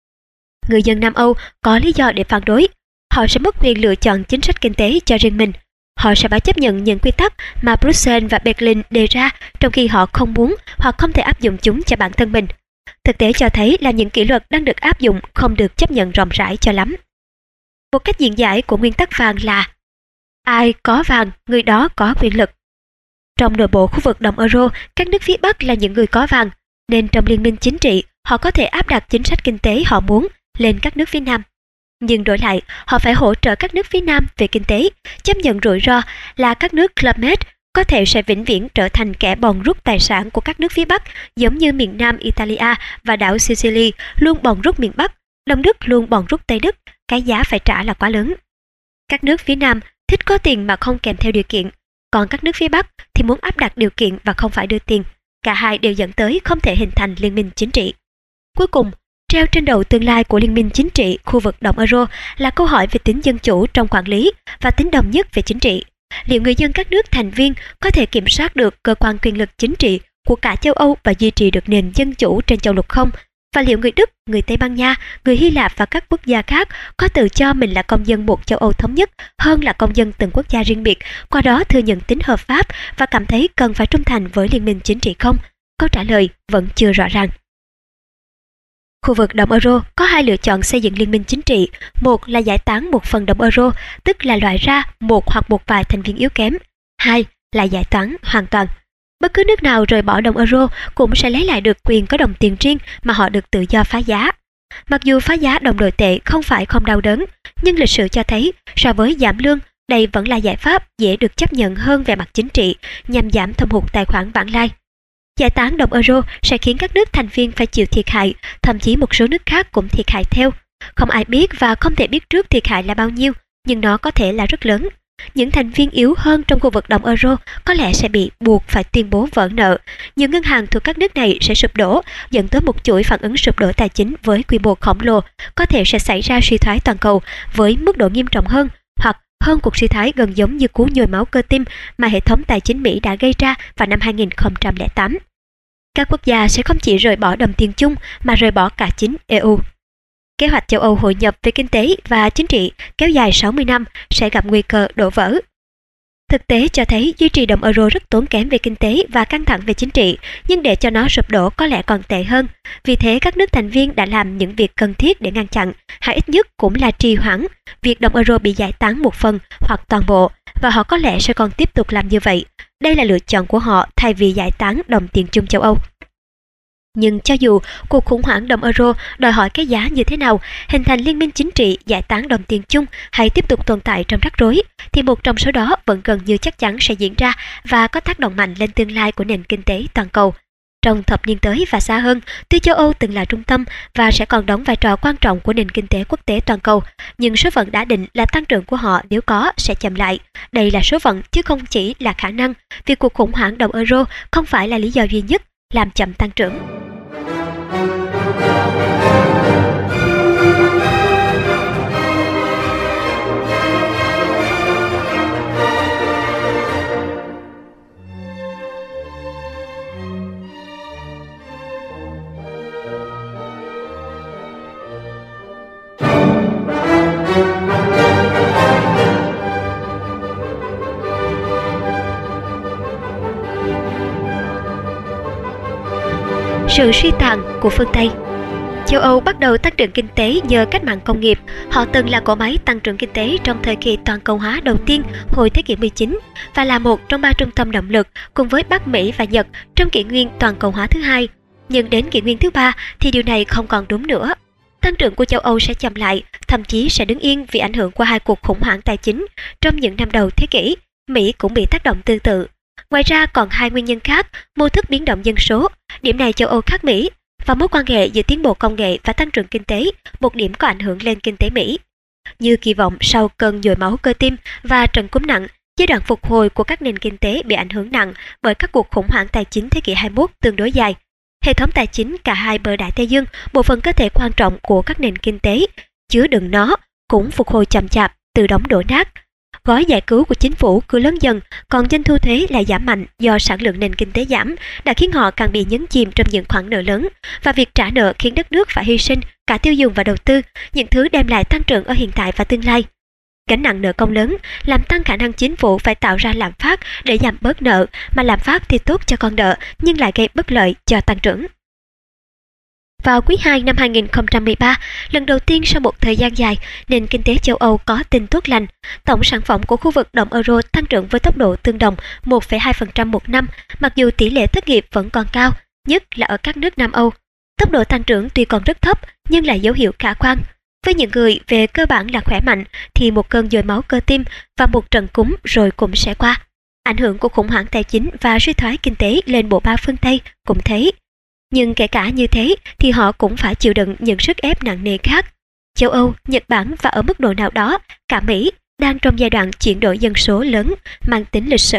[SPEAKER 1] Người dân Nam Âu có lý do để phản đối. Họ sẽ mất quyền lựa chọn chính sách kinh tế cho riêng mình. Họ sẽ phải chấp nhận những quy tắc mà Bruxelles và Berlin đề ra, trong khi họ không muốn hoặc không thể áp dụng chúng cho bản thân mình. Thực tế cho thấy là những kỷ luật đang được áp dụng không được chấp nhận rộng rãi cho lắm. Một cách diễn giải của nguyên tắc vàng là ai có vàng, người đó có quyền lực. Trong nội bộ khu vực đồng euro, các nước phía Bắc là những người có vàng, nên trong liên minh chính trị, họ có thể áp đặt chính sách kinh tế họ muốn lên các nước phía Nam. Nhưng đổi lại, họ phải hỗ trợ các nước phía Nam về kinh tế, chấp nhận rủi ro là các nước Club Med có thể sẽ vĩnh viễn trở thành kẻ bòn rút tài sản của các nước phía Bắc, giống như miền Nam Italia và đảo Sicily luôn bòn rút miền Bắc, Đông Đức luôn bòn rút Tây Đức, cái giá phải trả là quá lớn. Các nước phía Nam thích có tiền mà không kèm theo điều kiện, còn các nước phía Bắc thì muốn áp đặt điều kiện và không phải đưa tiền. Cả hai đều dẫn tới không thể hình thành liên minh chính trị. Cuối cùng, Treo trên đầu tương lai của liên minh chính trị khu vực đồng euro là câu hỏi về tính dân chủ trong quản lý và tính đồng nhất về chính trị. Liệu người dân các nước thành viên có thể kiểm soát được cơ quan quyền lực chính trị của cả châu Âu và duy trì được nền dân chủ trên châu lục không? Và liệu người Đức, người Tây Ban Nha, người Hy Lạp và các quốc gia khác có tự cho mình là công dân một châu Âu thống nhất hơn là công dân từng quốc gia riêng biệt, qua đó thừa nhận tính hợp pháp và cảm thấy cần phải trung thành với liên minh chính trị không? Câu trả lời vẫn chưa rõ ràng. Khu vực đồng euro có hai lựa chọn xây dựng liên minh chính trị. Một là giải tán một phần đồng euro, tức là loại ra một hoặc một vài thành viên yếu kém. Hai là giải tán hoàn toàn. Bất cứ nước nào rời bỏ đồng euro cũng sẽ lấy lại được quyền có đồng tiền riêng mà họ được tự do phá giá. Mặc dù phá giá đồng nội tệ không phải không đau đớn, nhưng lịch sử cho thấy so với giảm lương, đây vẫn là giải pháp dễ được chấp nhận hơn về mặt chính trị nhằm giảm thâm hụt tài khoản vãng lai. Giải tán đồng euro sẽ khiến các nước thành viên phải chịu thiệt hại, thậm chí một số nước khác cũng thiệt hại theo. Không ai biết và không thể biết trước thiệt hại là bao nhiêu, nhưng nó có thể là rất lớn. Những thành viên yếu hơn trong khu vực đồng euro có lẽ sẽ bị buộc phải tuyên bố vỡ nợ. Nhiều ngân hàng thuộc các nước này sẽ sụp đổ, dẫn tới một chuỗi phản ứng sụp đổ tài chính với quy mô khổng lồ, có thể sẽ xảy ra suy thoái toàn cầu với mức độ nghiêm trọng hơn, hoặc hơn cuộc suy thoái gần giống như cú nhồi máu cơ tim mà hệ thống tài chính Mỹ đã gây ra vào năm 2008. Các quốc gia sẽ không chỉ rời bỏ đồng tiền chung mà rời bỏ cả chính EU. Kế hoạch châu Âu hội nhập về kinh tế và chính trị kéo dài 60 năm sẽ gặp nguy cơ đổ vỡ. Thực tế cho thấy duy trì đồng euro rất tốn kém về kinh tế và căng thẳng về chính trị, nhưng để cho nó sụp đổ có lẽ còn tệ hơn. Vì thế các nước thành viên đã làm những việc cần thiết để ngăn chặn, hay ít nhất cũng là trì hoãn việc đồng euro bị giải tán một phần hoặc toàn bộ, và họ có lẽ sẽ còn tiếp tục làm như vậy. Đây là lựa chọn của họ thay vì giải tán đồng tiền chung châu Âu. Nhưng cho dù cuộc khủng hoảng đồng euro đòi hỏi cái giá như thế nào, hình thành liên minh chính trị, giải tán đồng tiền chung hay tiếp tục tồn tại trong rắc rối, thì một trong số đó vẫn gần như chắc chắn sẽ diễn ra và có tác động mạnh lên tương lai của nền kinh tế toàn cầu. Trong thập niên tới và xa hơn, tuy châu Âu từng là trung tâm và sẽ còn đóng vai trò quan trọng của nền kinh tế quốc tế toàn cầu, nhưng số phận đã định là tăng trưởng của họ nếu có sẽ chậm lại. Đây là số phận chứ không chỉ là khả năng, vì cuộc khủng hoảng đồng euro không phải là lý do duy nhất làm chậm tăng trưởng. Sự suy tàn của phương Tây. Châu Âu bắt đầu tăng trưởng kinh tế nhờ cách mạng công nghiệp. Họ từng là cỗ máy tăng trưởng kinh tế trong thời kỳ toàn cầu hóa đầu tiên hồi thế kỷ 19 và là một trong ba trung tâm động lực cùng với Bắc Mỹ và Nhật trong kỷ nguyên toàn cầu hóa thứ hai. Nhưng đến kỷ nguyên thứ ba thì điều này không còn đúng nữa. Tăng trưởng của châu Âu sẽ chậm lại, thậm chí sẽ đứng yên vì ảnh hưởng của hai cuộc khủng hoảng tài chính trong những năm đầu thế kỷ. Mỹ cũng bị tác động tương tự. Ngoài ra còn hai nguyên nhân khác, mô thức biến động dân số, điểm này châu Âu khác Mỹ, và mối quan hệ giữa tiến bộ công nghệ và tăng trưởng kinh tế, một điểm có ảnh hưởng lên kinh tế Mỹ. Như kỳ vọng sau cơn nhồi máu cơ tim và trận cúm nặng, giai đoạn phục hồi của các nền kinh tế bị ảnh hưởng nặng bởi các cuộc khủng hoảng tài chính thế kỷ 21 tương đối dài. Hệ thống tài chính cả hai bờ Đại Tây Dương, bộ phận cơ thể quan trọng của các nền kinh tế, chứa đựng nó, cũng phục hồi chậm chạp, từ đống đổ nát. Gói giải cứu của chính phủ cứ lớn dần, còn doanh thu thuế lại giảm mạnh do sản lượng nền kinh tế giảm, đã khiến họ càng bị nhấn chìm trong những khoản nợ lớn, và việc trả nợ khiến đất nước phải hy sinh cả tiêu dùng và đầu tư, những thứ đem lại tăng trưởng ở hiện tại và tương lai. Gánh nặng nợ công lớn làm tăng khả năng chính phủ phải tạo ra lạm phát để giảm bớt nợ, mà lạm phát thì tốt cho con nợ nhưng lại gây bất lợi cho tăng trưởng. Vào quý 2 năm 2013, lần đầu tiên sau một thời gian dài, nền kinh tế châu Âu có tin tốt lành. Tổng sản phẩm của khu vực đồng euro tăng trưởng với tốc độ tương đồng 1,2% một năm, mặc dù tỷ lệ thất nghiệp vẫn còn cao, nhất là ở các nước Nam Âu. Tốc độ tăng trưởng tuy còn rất thấp nhưng là dấu hiệu khả quan. Với những người về cơ bản là khỏe mạnh thì một cơn nhồi máu cơ tim và một trận cúm rồi cũng sẽ qua. Ảnh hưởng của khủng hoảng tài chính và suy thoái kinh tế lên bộ ba phương Tây cũng thế. Nhưng kể cả như thế thì họ cũng phải chịu đựng những sức ép nặng nề khác. Châu Âu, Nhật Bản và ở mức độ nào đó cả Mỹ đang trong giai đoạn chuyển đổi dân số lớn mang tính lịch sử.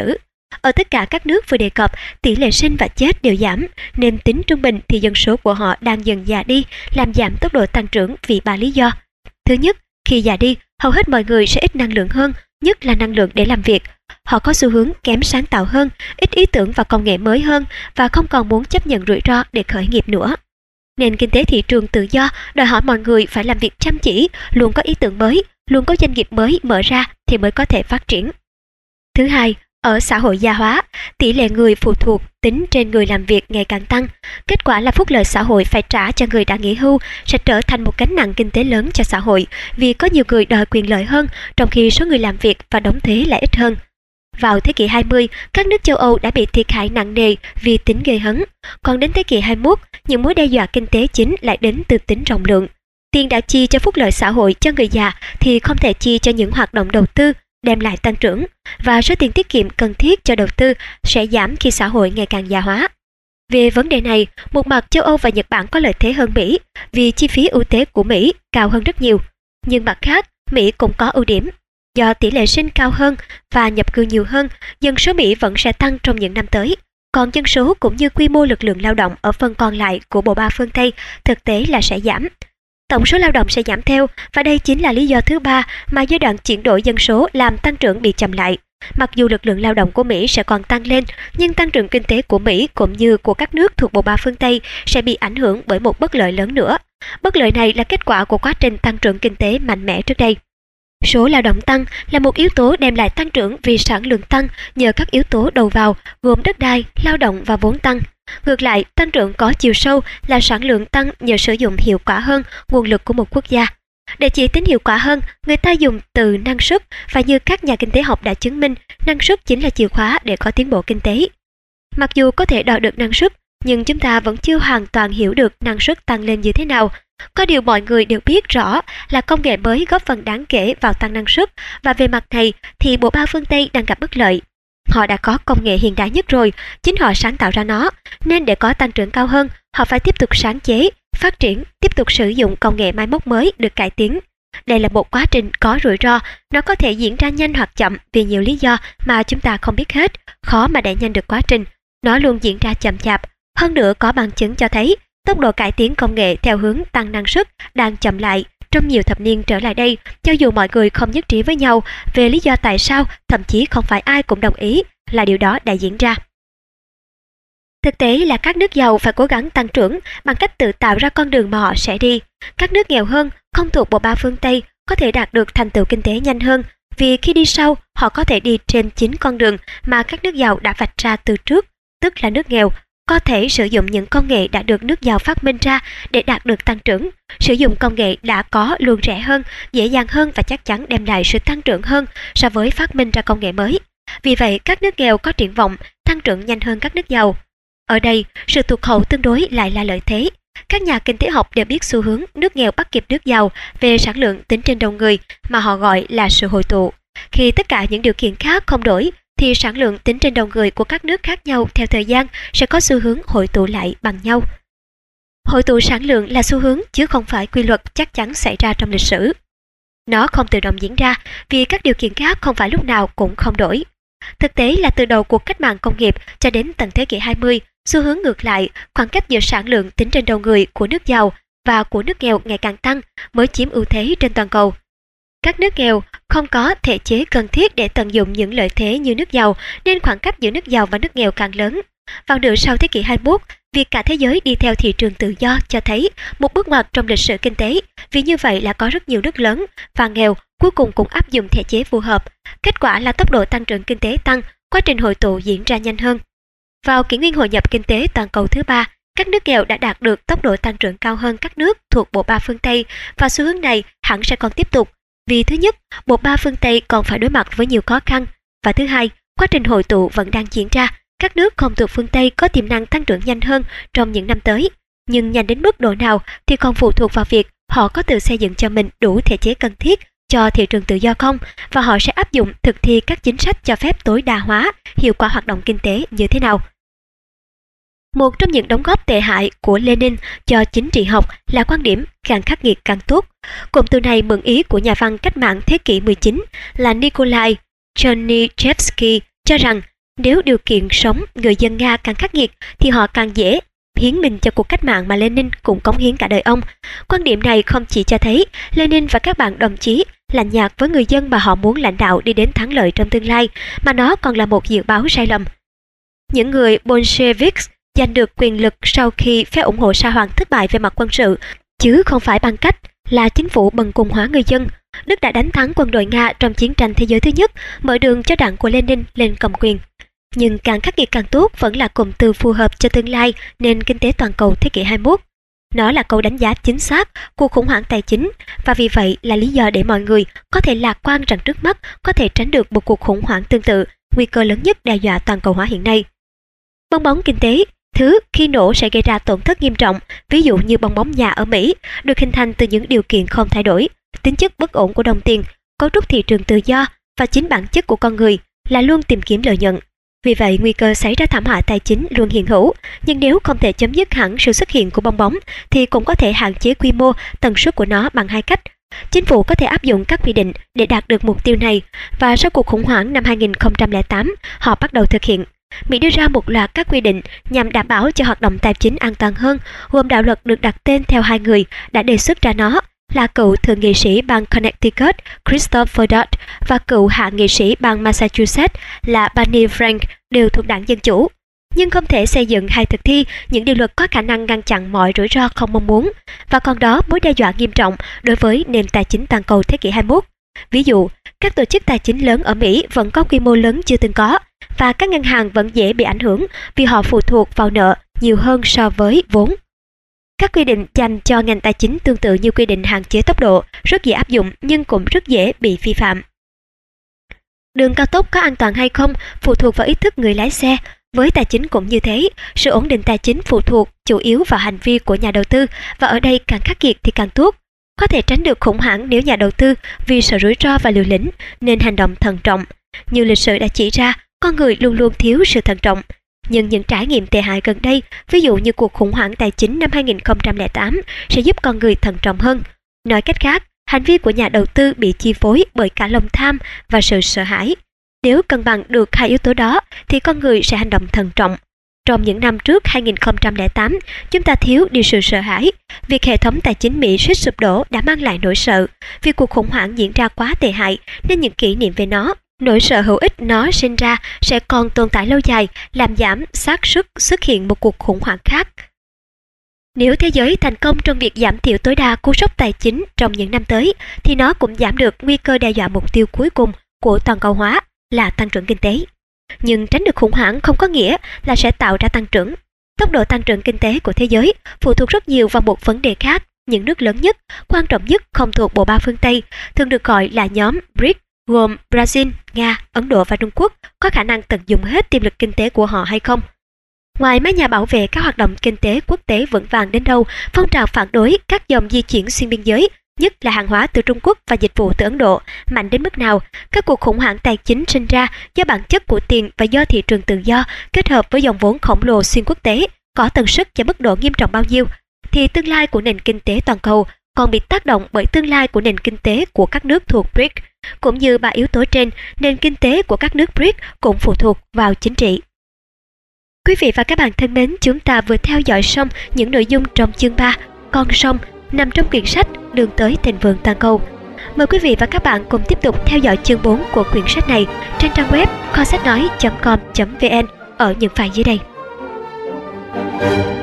[SPEAKER 1] Ở tất cả các nước vừa đề cập, tỷ lệ sinh và chết đều giảm, nên tính trung bình thì dân số của họ đang dần già đi, làm giảm tốc độ tăng trưởng vì 3 lý do. Thứ nhất, khi già đi, hầu hết mọi người sẽ ít năng lượng hơn, nhất là năng lượng để làm việc. Họ có xu hướng kém sáng tạo hơn, ít ý tưởng và công nghệ mới hơn và không còn muốn chấp nhận rủi ro để khởi nghiệp nữa. Nền kinh tế thị trường tự do đòi hỏi mọi người phải làm việc chăm chỉ, luôn có ý tưởng mới, luôn có doanh nghiệp mới mở ra thì mới có thể phát triển. Thứ hai, ở xã hội già hóa, tỷ lệ người phụ thuộc tính trên người làm việc ngày càng tăng. Kết quả là phúc lợi xã hội phải trả cho người đã nghỉ hưu sẽ trở thành một gánh nặng kinh tế lớn cho xã hội vì có nhiều người đòi quyền lợi hơn trong khi số người làm việc và đóng thuế lại ít hơn. Vào thế kỷ 20, các nước châu Âu đã bị thiệt hại nặng nề vì tính gây hấn. Còn đến thế kỷ 21, những mối đe dọa kinh tế chính lại đến từ tính rộng lượng. Tiền đã chi cho phúc lợi xã hội cho người già thì không thể chi cho những hoạt động đầu tư đem lại tăng trưởng, và số tiền tiết kiệm cần thiết cho đầu tư sẽ giảm khi xã hội ngày càng già hóa. Về vấn đề này, một mặt châu Âu và Nhật Bản có lợi thế hơn Mỹ vì chi phí ưu tế của Mỹ cao hơn rất nhiều. Nhưng mặt khác, Mỹ cũng có ưu điểm. Do tỷ lệ sinh cao hơn và nhập cư nhiều hơn, dân số Mỹ vẫn sẽ tăng trong những năm tới. Còn dân số cũng như quy mô lực lượng lao động ở phần còn lại của bộ ba phương Tây thực tế là sẽ giảm. Tổng số lao động sẽ giảm theo, và đây chính là lý do thứ ba mà giai đoạn chuyển đổi dân số làm tăng trưởng bị chậm lại. Mặc dù lực lượng lao động của Mỹ sẽ còn tăng lên, nhưng tăng trưởng kinh tế của Mỹ cũng như của các nước thuộc bộ ba phương Tây sẽ bị ảnh hưởng bởi một bất lợi lớn nữa. Bất lợi này là kết quả của quá trình tăng trưởng kinh tế mạnh mẽ trước đây. Số lao động tăng là một yếu tố đem lại tăng trưởng vì sản lượng tăng nhờ các yếu tố đầu vào gồm đất đai, lao động và vốn tăng. Ngược lại, tăng trưởng có chiều sâu là sản lượng tăng nhờ sử dụng hiệu quả hơn nguồn lực của một quốc gia. Để chỉ tính hiệu quả hơn, người ta dùng từ năng suất, và như các nhà kinh tế học đã chứng minh, năng suất chính là chìa khóa để có tiến bộ kinh tế. Mặc dù có thể đo được năng suất, nhưng chúng ta vẫn chưa hoàn toàn hiểu được năng suất tăng lên như thế nào. Có điều mọi người đều biết rõ là công nghệ mới góp phần đáng kể vào tăng năng suất, và về mặt này thì bộ ba phương Tây đang gặp bất lợi. Họ đã có công nghệ hiện đại nhất rồi, chính họ sáng tạo ra nó, nên để có tăng trưởng cao hơn, họ phải tiếp tục sáng chế, phát triển, tiếp tục sử dụng công nghệ máy móc mới được cải tiến. Đây là một quá trình có rủi ro, nó có thể diễn ra nhanh hoặc chậm vì nhiều lý do mà chúng ta không biết hết, khó mà đẩy nhanh được quá trình. Nó luôn diễn ra chậm chạp. Hơn nữa có bằng chứng cho thấy tốc độ cải tiến công nghệ theo hướng tăng năng suất đang chậm lại trong nhiều thập niên trở lại đây, cho dù mọi người không nhất trí với nhau về lý do tại sao, thậm chí không phải ai cũng đồng ý là điều đó đã diễn ra. Thực tế là các nước giàu phải cố gắng tăng trưởng bằng cách tự tạo ra con đường mà họ sẽ đi. Các nước nghèo hơn, không thuộc bộ ba phương Tây, có thể đạt được thành tựu kinh tế nhanh hơn, vì khi đi sau, họ có thể đi trên chính con đường mà các nước giàu đã vạch ra từ trước, tức là nước nghèo có thể sử dụng những công nghệ đã được nước giàu phát minh ra để đạt được tăng trưởng. Sử dụng công nghệ đã có luôn rẻ hơn, dễ dàng hơn và chắc chắn đem lại sự tăng trưởng hơn so với phát minh ra công nghệ mới. Vì vậy, các nước nghèo có triển vọng tăng trưởng nhanh hơn các nước giàu. Ở đây, sự tụt hậu tương đối lại là lợi thế. Các nhà kinh tế học đều biết xu hướng nước nghèo bắt kịp nước giàu về sản lượng tính trên đầu người mà họ gọi là sự hội tụ. Khi tất cả những điều kiện khác không đổi, thì sản lượng tính trên đầu người của các nước khác nhau theo thời gian sẽ có xu hướng hội tụ lại bằng nhau. Hội tụ sản lượng là xu hướng chứ không phải quy luật chắc chắn xảy ra trong lịch sử. Nó không tự động diễn ra vì các điều kiện khác không phải lúc nào cũng không đổi. Thực tế là từ đầu cuộc cách mạng công nghiệp cho đến tận thế kỷ 20, xu hướng ngược lại, khoảng cách giữa sản lượng tính trên đầu người của nước giàu và của nước nghèo ngày càng tăng mới chiếm ưu thế trên toàn cầu. Các nước nghèo không có thể chế cần thiết để tận dụng những lợi thế như nước giàu, nên khoảng cách giữa nước giàu và nước nghèo càng lớn. Vào nửa sau thế kỷ 21, việc cả thế giới đi theo thị trường tự do cho thấy một bước ngoặt trong lịch sử kinh tế, vì như vậy là có rất nhiều nước lớn và nghèo cuối cùng cũng áp dụng thể chế phù hợp. Kết quả là tốc độ tăng trưởng kinh tế tăng, quá trình hội tụ diễn ra nhanh hơn. Vào kỷ nguyên hội nhập kinh tế toàn cầu thứ ba, các nước nghèo đã đạt được tốc độ tăng trưởng cao hơn các nước thuộc bộ ba phương Tây, và xu hướng này hẳn sẽ còn tiếp tục. Vì thứ nhất, bộ ba phương Tây còn phải đối mặt với nhiều khó khăn, và thứ hai, quá trình hội tụ vẫn đang diễn ra. Các nước không thuộc phương Tây có tiềm năng tăng trưởng nhanh hơn trong những năm tới, nhưng nhanh đến mức độ nào thì còn phụ thuộc vào việc họ có tự xây dựng cho mình đủ thể chế cần thiết cho thị trường tự do không, và họ sẽ áp dụng thực thi các chính sách cho phép tối đa hóa hiệu quả hoạt động kinh tế như thế nào. Một trong những đóng góp tệ hại của Lenin cho chính trị học là quan điểm càng khắc nghiệt càng tốt. Cụm từ này mượn ý của nhà văn cách mạng thế kỷ 19 là Nikolai Chernyshevsky cho rằng Nếu điều kiện sống người dân Nga càng khắc nghiệt thì họ càng dễ hiến mình cho cuộc cách mạng mà Lenin cũng cống hiến cả đời ông. Quan điểm này không chỉ cho thấy Lenin và các bạn đồng chí lạnh nhạt với người dân mà họ muốn lãnh đạo đi đến thắng lợi trong tương lai, mà nó còn là một dự báo sai lầm. Những người Bolsheviks giành được quyền lực sau khi phe ủng hộ Sa Hoàng thất bại về mặt quân sự, chứ không phải bằng cách là chính phủ bần cùng hóa người dân. Đức đã đánh thắng quân đội Nga trong chiến tranh thế giới thứ nhất, mở đường cho đảng của Lenin lên cầm quyền. Nhưng càng khắc nghiệt càng tốt vẫn là cụm từ phù hợp cho tương lai nền kinh tế toàn cầu thế kỷ 21. Nó là câu đánh giá chính xác cuộc khủng hoảng tài chính, và vì vậy là lý do để mọi người có thể lạc quan rằng trước mắt có thể tránh được một cuộc khủng hoảng tương tự, nguy cơ lớn nhất đe dọa toàn cầu hóa hiện nay. Bong bóng kinh tế, thứ khi nổ sẽ gây ra tổn thất nghiêm trọng, ví dụ như bong bóng nhà ở Mỹ, được hình thành từ những điều kiện không thay đổi, tính chất bất ổn của đồng tiền, cấu trúc thị trường tự do và chính bản chất của con người là luôn tìm kiếm lợi nhuận. Vì vậy, nguy cơ xảy ra thảm họa tài chính luôn hiện hữu, nhưng nếu không thể chấm dứt hẳn sự xuất hiện của bong bóng, thì cũng có thể hạn chế quy mô, tần suất của nó bằng hai cách. Chính phủ có thể áp dụng các quy định để đạt được mục tiêu này, và sau cuộc khủng hoảng năm 2008, họ bắt đầu thực hiện. Mỹ đưa ra một loạt các quy định nhằm đảm bảo cho hoạt động tài chính an toàn hơn, gồm đạo luật được đặt tên theo hai người đã đề xuất ra nó, là cựu thượng nghị sĩ bang Connecticut Christopher Dodd và cựu hạ nghị sĩ bang Massachusetts là Barney Frank, đều thuộc đảng Dân Chủ. Nhưng không thể xây dựng hay thực thi những điều luật có khả năng ngăn chặn mọi rủi ro không mong muốn, và còn đó mối đe dọa nghiêm trọng đối với nền tài chính toàn cầu thế kỷ 21. Ví dụ, các tổ chức tài chính lớn ở Mỹ vẫn có quy mô lớn chưa từng có, và các ngân hàng vẫn dễ bị ảnh hưởng vì họ phụ thuộc vào nợ nhiều hơn so với vốn. Các quy định dành cho ngành tài chính tương tự như quy định hạn chế tốc độ, rất dễ áp dụng nhưng cũng rất dễ bị vi phạm. Đường cao tốc có an toàn hay không phụ thuộc vào ý thức người lái xe. Với tài chính cũng như thế, sự ổn định tài chính phụ thuộc chủ yếu vào hành vi của nhà đầu tư, và ở đây càng khắc nghiệt thì càng tốt. Có thể tránh được khủng hoảng nếu nhà đầu tư vì sợ rủi ro và liều lĩnh nên hành động thận trọng. Như lịch sử đã chỉ ra, con người luôn luôn thiếu sự thận trọng. Nhưng những trải nghiệm tệ hại gần đây, ví dụ như cuộc khủng hoảng tài chính năm 2008, sẽ giúp con người thận trọng hơn. Nói cách khác, hành vi của nhà đầu tư bị chi phối bởi cả lòng tham và sự sợ hãi. Nếu cân bằng được hai yếu tố đó, thì con người sẽ hành động thận trọng. Trong những năm trước 2008, chúng ta thiếu đi sự sợ hãi. Việc hệ thống tài chính Mỹ suýt sụp đổ đã mang lại nỗi sợ. Vì cuộc khủng hoảng diễn ra quá tệ hại, nên những kỷ niệm về nó, nỗi sợ hữu ích nó sinh ra sẽ còn tồn tại lâu dài, làm giảm xác suất xuất hiện một cuộc khủng hoảng khác. Nếu thế giới thành công trong việc giảm thiểu tối đa cú sốc tài chính trong những năm tới, thì nó cũng giảm được nguy cơ đe dọa mục tiêu cuối cùng của toàn cầu hóa là tăng trưởng kinh tế. Nhưng tránh được khủng hoảng không có nghĩa là sẽ tạo ra tăng trưởng. Tốc độ tăng trưởng kinh tế của thế giới phụ thuộc rất nhiều vào một vấn đề khác. Những nước lớn nhất, quan trọng nhất không thuộc bộ ba phương Tây, thường được gọi là nhóm BRICS, gồm Brazil, Nga, Ấn Độ và Trung Quốc, có khả năng tận dụng hết tiềm lực kinh tế của họ hay không. Ngoài mấy nhà bảo vệ các hoạt động kinh tế quốc tế vững vàng đến đâu, phong trào phản đối các dòng di chuyển xuyên biên giới, nhất là hàng hóa từ Trung Quốc và dịch vụ từ Ấn Độ, mạnh đến mức nào, các cuộc khủng hoảng tài chính sinh ra do bản chất của tiền và do thị trường tự do kết hợp với dòng vốn khổng lồ xuyên quốc tế, có tần suất và mức độ nghiêm trọng bao nhiêu, thì tương lai của nền kinh tế toàn cầu còn bị tác động bởi tương lai của nền kinh tế của các nước thuộc BRICS. Cũng như ba yếu tố trên, nền kinh tế của các nước BRICS cũng phụ thuộc vào chính trị. Quý vị và các bạn thân mến, chúng ta vừa theo dõi xong những nội dung trong chương 3, Con sông, nằm trong quyển sách Đường tới thịnh vượng toàn cầu. Mời quý vị và các bạn cùng tiếp tục theo dõi chương 4 của quyển sách này trên trang web kho sách nói.com.vn ở những file dưới đây.